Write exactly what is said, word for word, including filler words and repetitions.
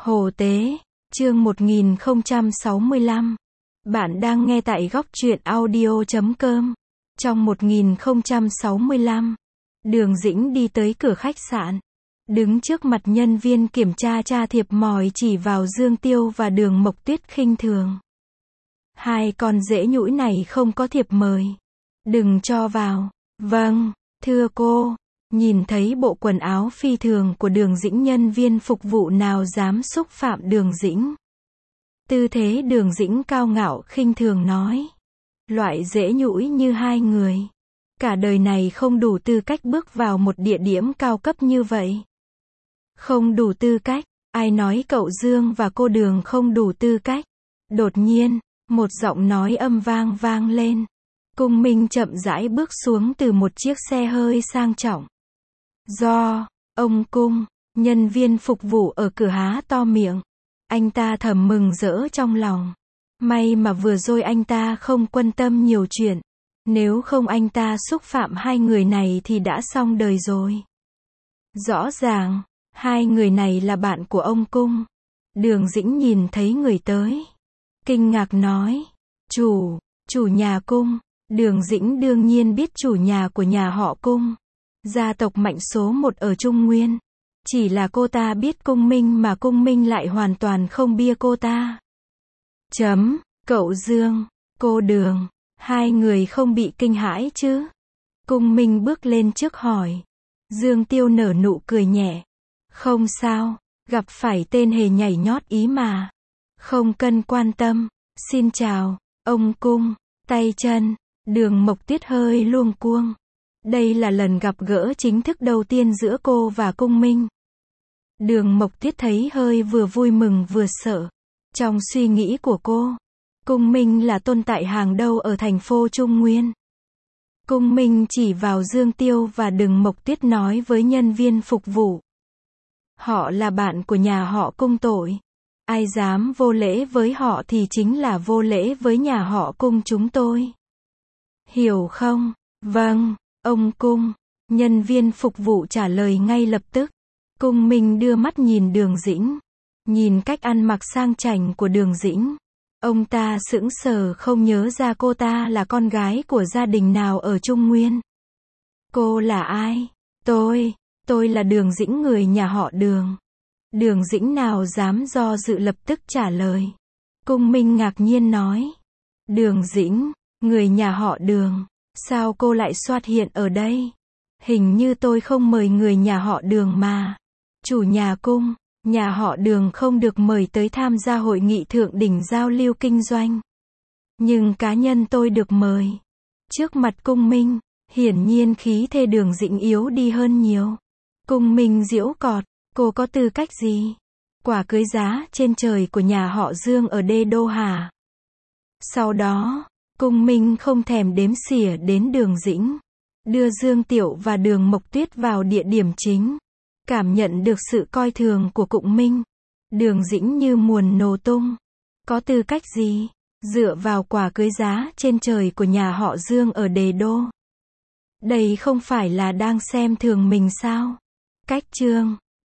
Hồ Tế, chương một nghìn không trăm sáu mươi lăm. Bạn đang nghe tại góc truyện audio chấm com. Trong một nghìn không trăm sáu mươi lăm, Đường Dĩnh đi tới cửa khách sạn. Đứng trước mặt nhân viên kiểm tra, tra thiệp mỏi chỉ vào Dương Tiêu và Đường Mộc Tuyết khinh thường. Hai con dễ nhũi này không có thiệp mời. Đừng cho vào. Vâng, thưa cô. Nhìn thấy bộ quần áo phi thường của Đường Dĩnh, nhân viên phục vụ nào dám xúc phạm Đường Dĩnh. Tư thế Đường Dĩnh cao ngạo khinh thường nói. Loại dễ nhũi như hai người. Cả đời này không đủ tư cách bước vào một địa điểm cao cấp như vậy. Không đủ tư cách. Ai nói cậu Dương và cô Đường không đủ tư cách? Đột nhiên, một giọng nói âm vang vang lên. Cung Minh chậm rãi bước xuống từ một chiếc xe hơi sang trọng. Do, ông Cung, nhân viên phục vụ ở cửa há to miệng. Anh ta thầm mừng rỡ trong lòng. May mà vừa rồi anh ta không quan tâm nhiều chuyện. Nếu không anh ta xúc phạm hai người này thì đã xong đời rồi. Rõ ràng, hai người này là bạn của ông Cung. Đường Dĩnh nhìn thấy người tới. Kinh ngạc nói. Chủ, chủ nhà Cung. Đường Dĩnh đương nhiên biết chủ nhà của nhà họ Cung. Gia tộc mạnh số một ở Trung Nguyên. Chỉ là cô ta biết Cung Minh mà Cung Minh lại hoàn toàn không bia cô ta. Chấm, cậu Dương, cô Đường, hai người không bị kinh hãi chứ? Cung Minh bước lên trước hỏi. Dương Tiêu nở nụ cười nhẹ. Không sao, gặp phải tên hề nhảy nhót ý mà. Không cần quan tâm. Xin chào, ông Cung, tay chân. Đường Mộc Tuyết hơi luống cuống. Đây là lần gặp gỡ chính thức đầu tiên giữa cô và Cung Minh. Đường Mộc Tuyết thấy hơi vừa vui mừng vừa sợ. Trong suy nghĩ của cô, Cung Minh là tồn tại hàng đầu ở thành phố Trung Nguyên. Cung Minh chỉ vào Dương Tiêu và Đường Mộc Tuyết nói với nhân viên phục vụ. Họ là bạn của nhà họ Cung tội. Ai dám vô lễ với họ thì chính là vô lễ với nhà họ Cung chúng tôi. Hiểu không? Vâng, ông Cung. Nhân viên phục vụ trả lời ngay lập tức. Cung Minh đưa mắt nhìn Đường Dĩnh. Nhìn cách ăn mặc sang chảnh của Đường Dĩnh. Ông ta sững sờ không nhớ ra cô ta là con gái của gia đình nào ở Trung Nguyên. Cô là ai? Tôi, tôi là Đường Dĩnh, người nhà họ Đường. Đường Dĩnh nào dám do dự lập tức trả lời. Cung Minh ngạc nhiên nói. Đường Dĩnh, người nhà họ Đường, sao cô lại xuất hiện ở đây? Hình như tôi không mời người nhà họ Đường mà. Chủ nhà Cung, nhà họ Đường không được mời tới tham gia hội nghị thượng đỉnh giao lưu kinh doanh. Nhưng cá nhân tôi được mời. Trước mặt Cung Minh, hiển nhiên khí thế Đường Dĩnh yếu đi hơn nhiều. Cung Minh giễu cợt, cô có tư cách gì? Quả cưới giá trên trời của nhà họ Dương ở Đê Đô hả? Sau đó, Cung Minh không thèm đếm xỉa đến Đường Dĩnh. Đưa Dương Tiểu và Đường Mộc Tuyết vào địa điểm chính. Cảm nhận được sự coi thường của Cung Minh. Đường Dĩnh như muốn nổ tung. Có tư cách gì? Dựa vào quả cưới giá trên trời của nhà họ Dương ở Đê Đô. Đây không phải là đang xem thường mình sao? Cách chương.